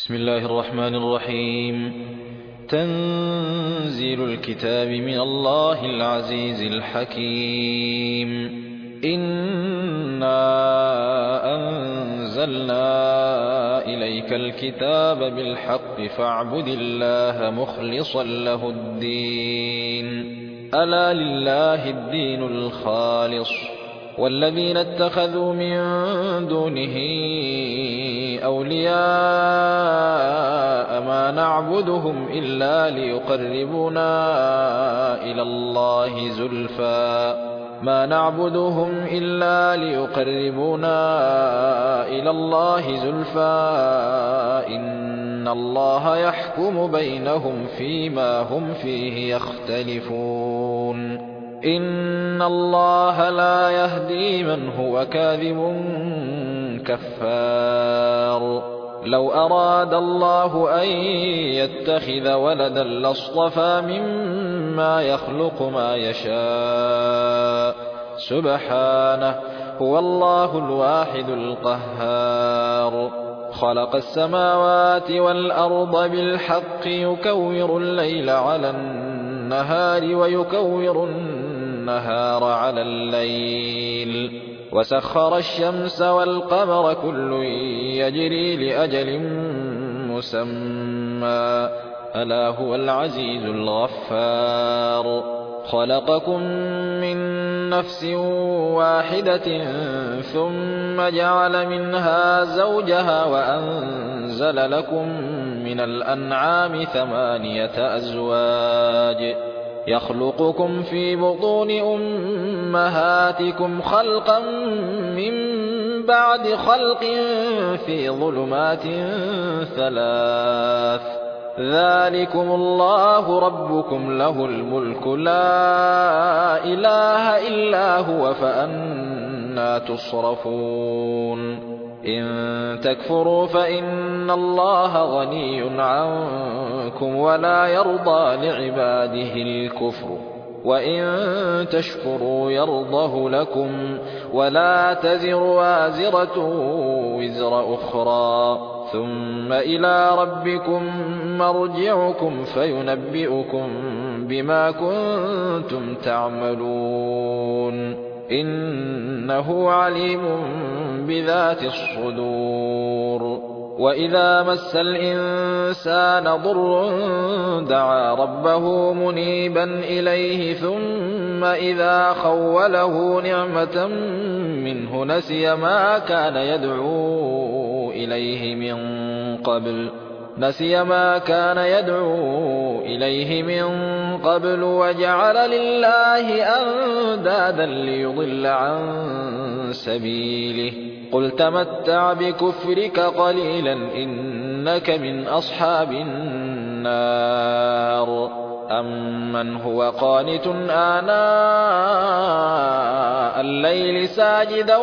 بسم الله الرحمن الرحيم. تنزيل الكتاب من الله العزيز الحكيم. إنا أنزلنا إليك الكتاب بالحق فاعبد الله مخلصا له الدين. ألا لله الدين الخالص والذين اتخذوا من دونه أولياء ما نعبدهم إلا ليقربونا إلى الله زلفى إن الله يحكم بينهم فيما هم فيه يختلفون. إن الله لا يهدي من هو كاذب كفار. لو أراد الله أن يتخذ ولدا لاصطفى مما يخلق ما يشاء سبحانه هو الله الواحد القهار. خلق السماوات والأرض بالحق يكور الليل على النهار ويكور النهار على الليل وسخر الشمس والقمر كل يجري لأجل مسمى ألا هو العزيز الغفار. خلقكم من نفس واحدة ثم جعل منها زوجها وأنزل لكم من الأنعام 8 أزواج يخلقكم في بطون أمهاتكم خلقا من بعد خلق في ظلمات 3. ذلكم الله ربكم له الملك لا إله إلا هو فأنى تصرفون. إن تكفروا فإن الله غني عنكم ولا يرضى لعباده الكفر وإن تشكروا يرضه لكم ولا تزر وازرة وزر أخرى ثم إلى ربكم مرجعكم فينبئكم بما كنتم تعملون. إنه عليم بذات الصدور. وإذا مس الإنسان ضر دعا ربه منيبا إليه ثم إذا خوله نعمة منه نسي ما كان يدعو إليه من قبل وجعل لله أندادا ليضل عن سبيله. قل تمتع بكفرك قليلا إنك من أصحاب النار. أمن هو قانت آناء الليل ساجدا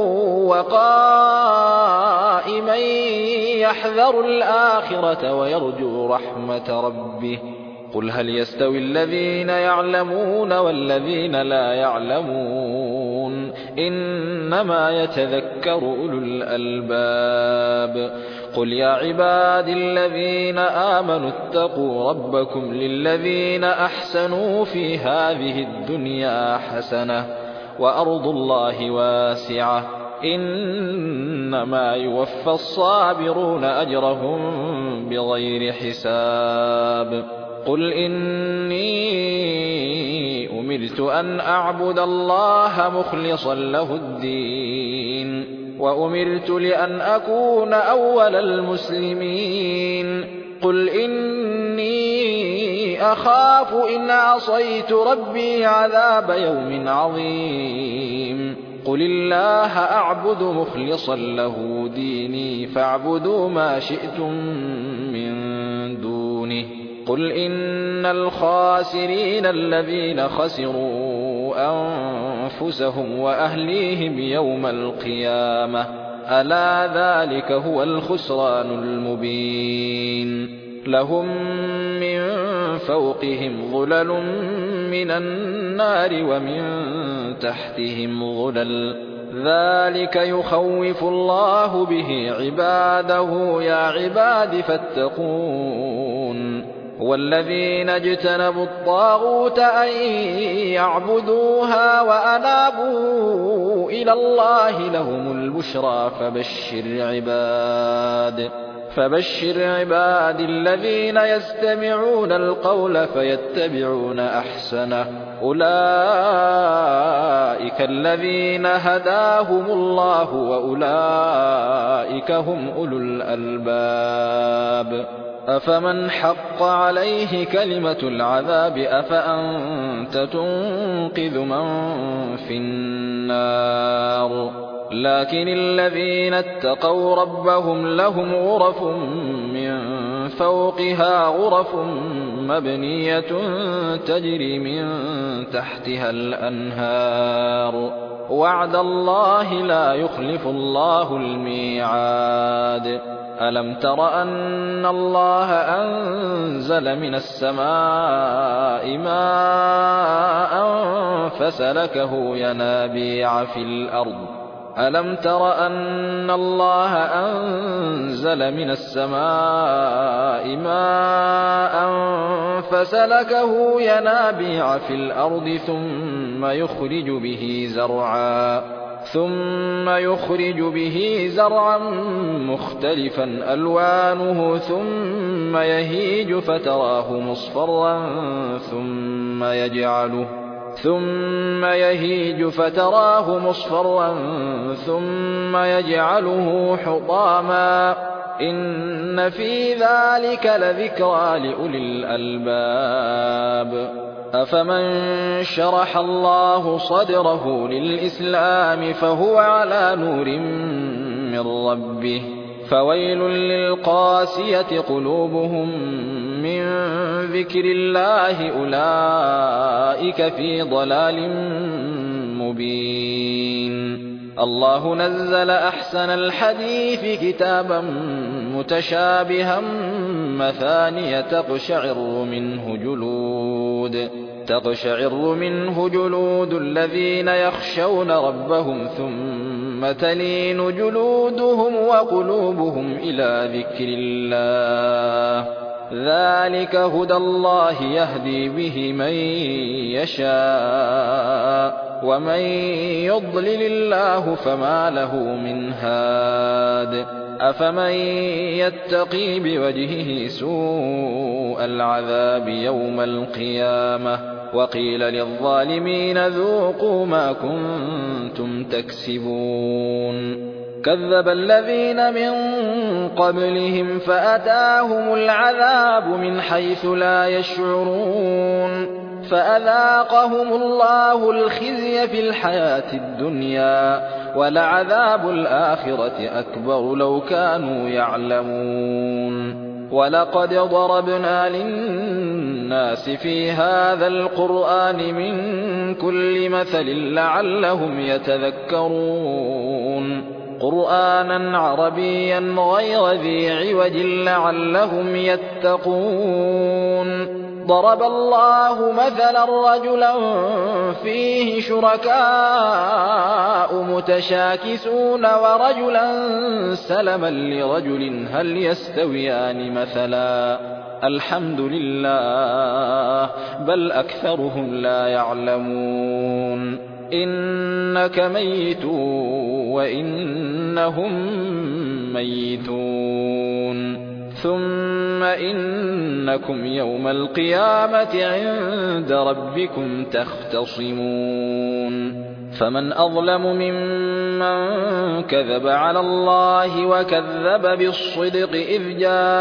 وقائما يحذر الآخرة ويرجو رحمة ربه. قل هل يستوي الذين يعلمون والذين لا يعلمون إنما يتذكر أولو الألباب. قل يا عبادي الذين آمنوا اتقوا ربكم للذين أحسنوا في هذه الدنيا حسنة وأرض الله واسعة إنما يوفى الصابرون أجرهم بغير حساب. قل إني أمرت أن أعبد الله مخلصا له الدين وأمرت لأن أكون أول المسلمين. قل إني أخاف إن عصيت ربي عذاب يوم عظيم. قل الله أعبد مخلصا له ديني فاعبدوا ما شئتم من دونه. قل إن الخاسرين الذين خسروا أنفسهم وأهليهم يوم القيامة ألا ذلك هو الخسران المبين. لهم من فوقهم ظلل من النار ومن تحتهم ظلل ذلك يخوف الله به عباده يا عباد فاتقون والذين اجتنبوا الطاغوت أن يعبدوها وأنابوا إلى الله لهم البشرى فبشر عباد الذين يستمعون القول فيتبعون أحسنه أولئك الذين هداهم الله وأولئك هم أولو الألباب أفمن حق عليه كلمة العذاب أفأنت تنقذ من في النار لكن الذين اتقوا ربهم لهم غرف من فوقها غرف مبنية تجري من تحتها الأنهار وعد الله لا يخلف الله الميعاد ألم تر أن الله أنزل من السماء ماء فسلكه ينابيع في الأرض ألم تر أن الله أنزل من السماء ماء فسلكه ينابيع في الأرض ثم يخرج به زرعا مختلفا ألوانه ثم يهيج فتراه مصفرا ثم يجعله حطاما إن في ذلك لذكرى لأولي الألباب أفمن شرح الله صدره للإسلام فهو على نور من ربه فويل للقاسية قلوبهم من ذكر الله أولئك في ضلال مبين الله نزل أحسن الحديث كتابا متشابها مثانية تقشعر منه جلود الذين يخشون ربهم ثم تلين جلودهم وقلوبهم إلى ذكر الله ذلك هدى الله يهدي به من يشاء ومن يضلل الله فما له من هاد أفمن يتقي بوجهه سوء العذاب يوم القيامة وقيل للظالمين ذوقوا ما كنتم تكسبون كذب الذين من قبلهم فأتاهم العذاب من حيث لا يشعرون فأذاقهم الله الخزي في الحياة الدنيا ولعذاب الآخرة أكبر لو كانوا يعلمون ولقد ضربنا للناس في هذا القرآن من كل مثل لعلهم يتذكرون قرآنا عربيا غير ذي عوج لعلهم يتقون ضرب الله مثلا رجلا فيه شركاء متشاكسون ورجلا سلما لرجل هل يستويان مثلا الحمد لله بل أكثرهم لا يعلمون إنك ميت وإنهم ميتون ثم إنكم يوم القيامة عند ربكم تختصمون فمن أظلم ممن كذب على الله وكذب بالصدق إذ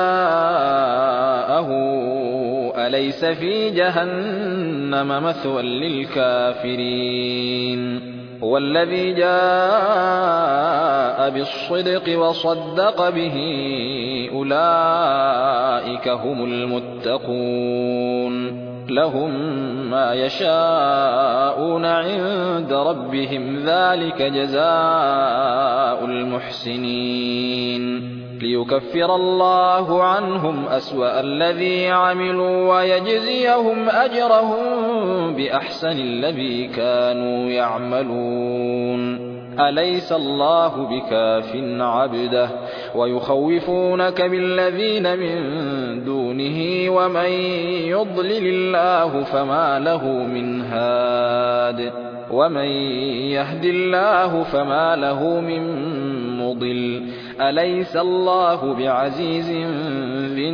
جاءه أليس في جهنم مثوى للكافرين هو الذي جاء بالصدق وصدق به أولئك هم المتقون لهم ما يشاءون عند ربهم ذلك جزاء المحسنين ليكفر الله عنهم أسوأ الذي عملوا ويجزيهم أجرهم بأحسن الذي كانوا يعملون أليس الله بكاف عبده ويخوفونك بالذين من دونه ومن يضلل الله فما له من هاد ومن يهد الله فما له من مضل أليس الله بعزيز ذي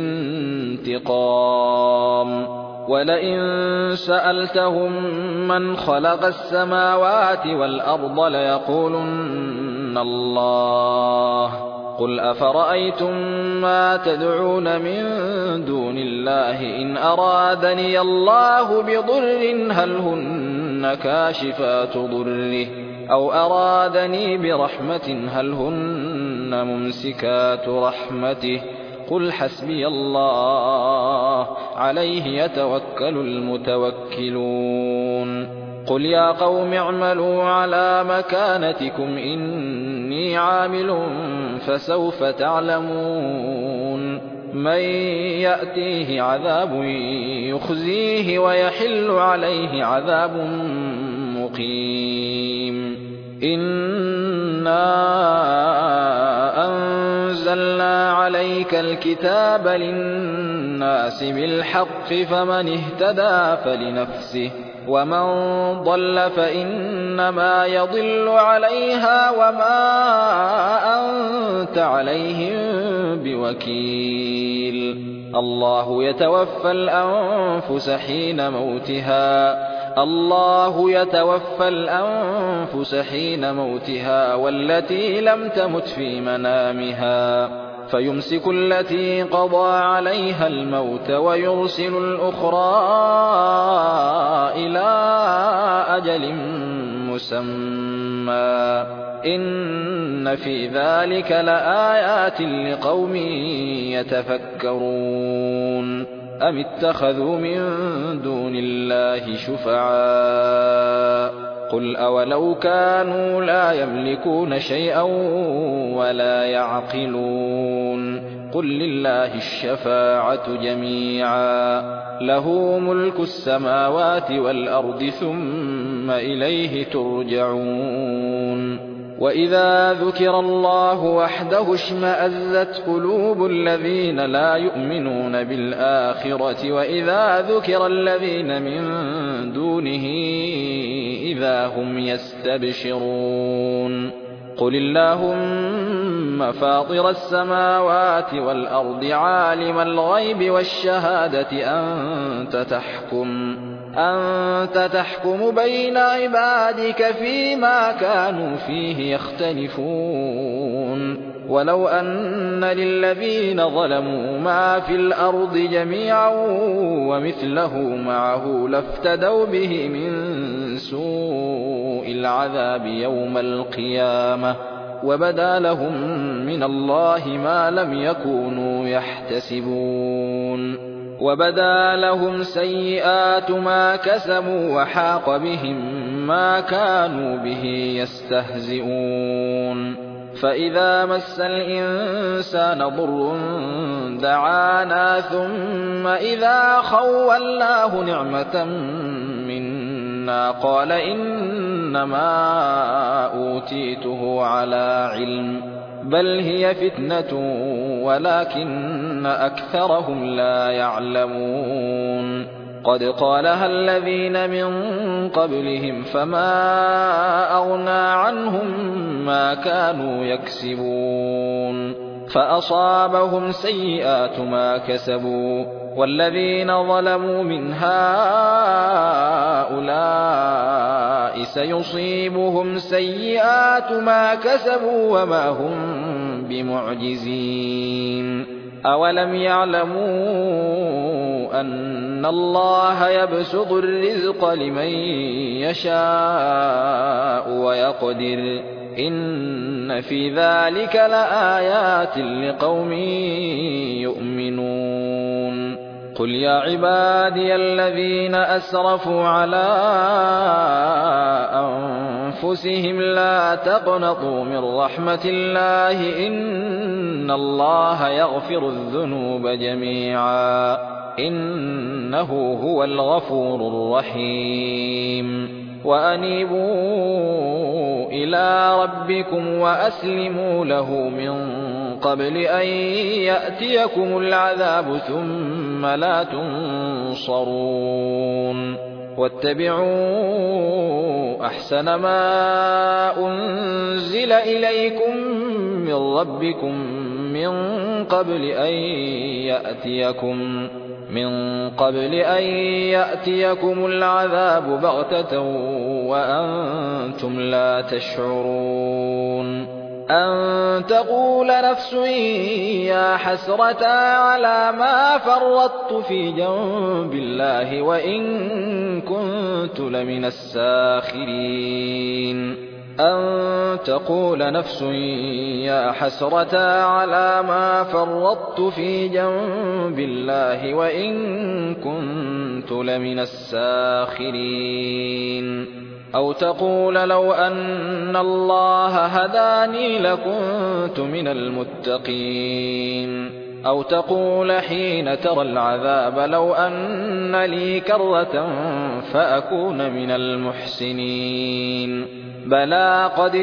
انتقام ولئن سألتهم من خلق السماوات والأرض ليقولن الله قل أفرأيتم ما تدعون من دون الله إن أرادني الله بضر هل هن كاشفات ضره أو أرادني برحمة هل هن ممسكات رحمته قل حسبي الله عليه يتوكل المتوكلون قل يا قوم اعملوا على مكانتكم إني عامل فسوف تعلمون من يأتيه عذاب يخزيه ويحل عليه عذاب مقيم إنا أنزلنا عليك الكتاب للناس بالحق فمن اهتدى فلنفسه ومن ضل فإنما يضل عليها وما أنت عليهم بوكيل الله يتوفى الأنفس حين موتها والتي لم تمت في منامها فيمسك التي قضى عليها الموت ويرسل الأخرى إلى أجل مسمى إن في ذلك لآيات لقوم يتفكرون أم اتخذوا من دون الله شفعاء قل أولو كانوا لا يملكون شيئا ولا يعقلون قل لله الشفاعة جميعا له ملك السماوات والأرض ثم إليه ترجعون وإذا ذكر الله وحده اشمأزت قلوب الذين لا يؤمنون بالآخرة وإذا ذكر الذين من دونه إذا هم يستبشرون قل اللهم فاطر السماوات والأرض عالم الغيب والشهادة أنت تحكم بين عبادك فيما كانوا فيه يختلفون ولو أن للذين ظلموا ما في الأرض جميعا ومثله معه لافتدوا به من سوء العذاب يوم القيامة وبدا لهم من الله ما لم يكونوا يحتسبون وبدا لهم سيئات ما كسبوا وحاق بهم ما كانوا به يستهزئون فإذا مس الإنسان ضر دعانا ثم إذا خولناه نعمة منا قال إنما أوتيته على علم بل هي فتنة ولكن أكثرهم لا يعلمون قد قالها الذين من قبلهم فما أغنى عنهم ما كانوا يكسبون فأصابهم سيئات ما كسبوا والذين ظلموا من هؤلاء سيصيبهم سيئات ما كسبوا وما هم بمعجزين أولم يعلموا أن الله يبسط الرزق لمن يشاء ويقدر إن في ذلك لآيات لقوم يؤمنون قل يا عبادي الذين أسرفوا على أنفسهم لا تقنطوا من رحمة الله إن الله يغفر الذنوب جميعا إنه هو الغفور الرحيم وأنيبوا إلى ربكم وأسلموا له من قبل أن يأتيكم العذاب ثم لا تنصرون واتبعوا أحسن ما أنزل إليكم من ربكم من قبل أن يأتيكم العذاب بغتة وأنتم لا تشعرون أن تقول نفس يا حسرة على ما فرطت في جنب الله وإن كنت لمن الساخرين أن تقول نفس يا حسرة على ما فرطت في جنب الله وإن كنت لمن الساخرين أو تقول لو أن الله هداني لكنت من المتقين أو تقول حين ترى العذاب لو أن لي كرة فأكون من المحسنين بلى قد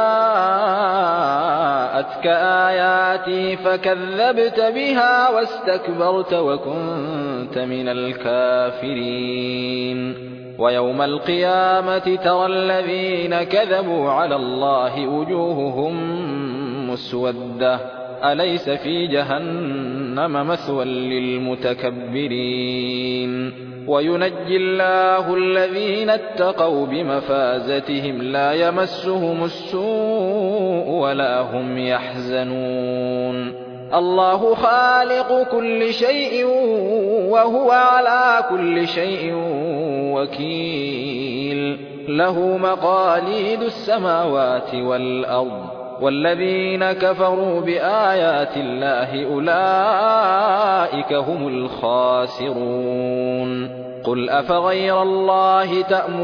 جاءتك آياتي فكذبت بها واستكبرت وكنت من الكافرين ويوم القيامة ترى الذين كذبوا على الله وجوههم مسودة أليس في جهنم مثوى للمتكبرين وينجي الله الذين اتقوا بمفازتهم لا يمسهم السوء ولا هم يحزنون الله خالق كل شيء وهو على كل شيء وكيل له مقاليد السماوات والأرض والذين كفروا بآيات الله أولئك هم الخاسرون قل أفغير الله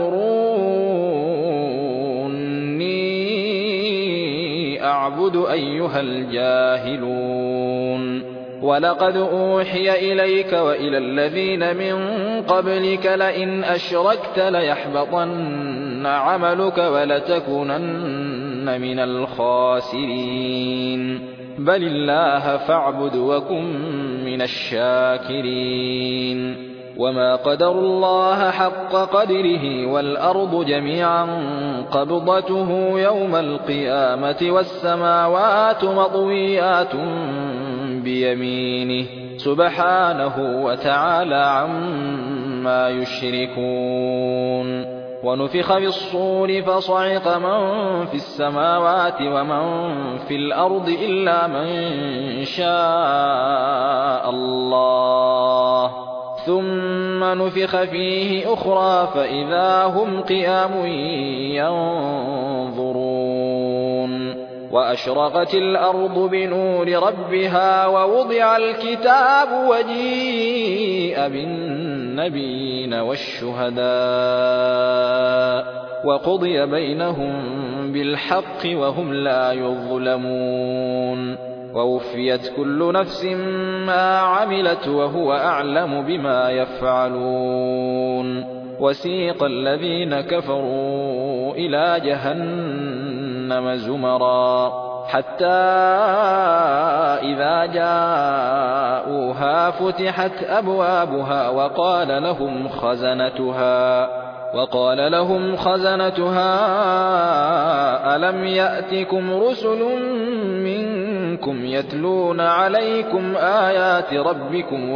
تأمروني أعبد أيها الجاهلون ولقد أوحي إليك وإلى الذين من قبلك لئن أشركت ليحبطن عملك ولتكونن من الخاسرين بل الله فاعبد وكن من الشاكرين وما قدروا الله حق قدره والأرض جميعا قبضته يوم القيامة والسماوات مطويات بيمينه سبحانه وتعالى عما يشركون ونفخ في الصور فصعق من في السماوات ومن في الأرض إلا من شاء الله ثم نفخ فيه أخرى فإذا هم قيام ينظرون وأشرقت الأرض بنور ربها ووضع الكتاب وجيء بالنبيين والشهداء وقضي بينهم بالحق وهم لا يظلمون ووفيت كل نفس ما عملت وهو أعلم بما يفعلون وسيق الذين كفروا إلى جهنم زمرا حتى إذا جاءوها فتحت أبوابها وقال لهم خزنتها ألم يأتكم رسل منكم يتلون عليكم آيات ربكم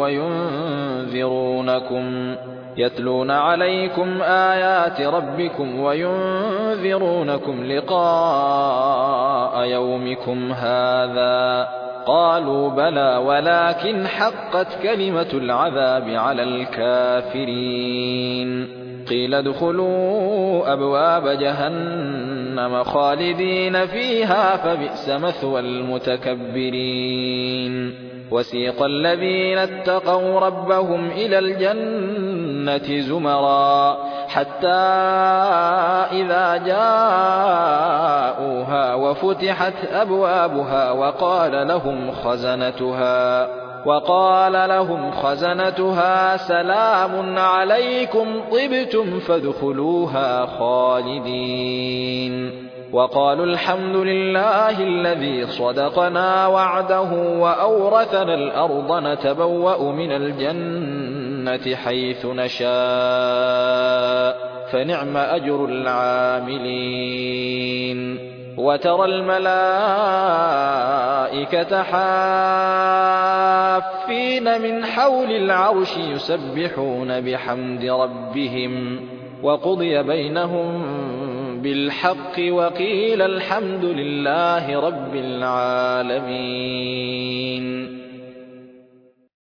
وينذرونكم لقاء يومكم هذا قالوا بلى ولكن حقت كلمة العذاب على الكافرين قيل ادخلوا أبواب جهنم خالدين فيها فبئس مثوى المتكبرين وسيق الذين اتقوا ربهم إلى الجنة زمرا حتى إذا جاءوها وفتحت أبوابها وقال لهم خزنتها سلام عليكم طبتم فادخلوها خالدين وقالوا الحمد لله الذي صدقنا وعده وأورثنا الأرض نتبوأ من الجنة حيث نشاء فنعم أجر العاملين وترى الملائكة حافين من حول العرش يسبحون بحمد ربهم وقضي بينهم بالحق وقيل الحمد لله رب العالمين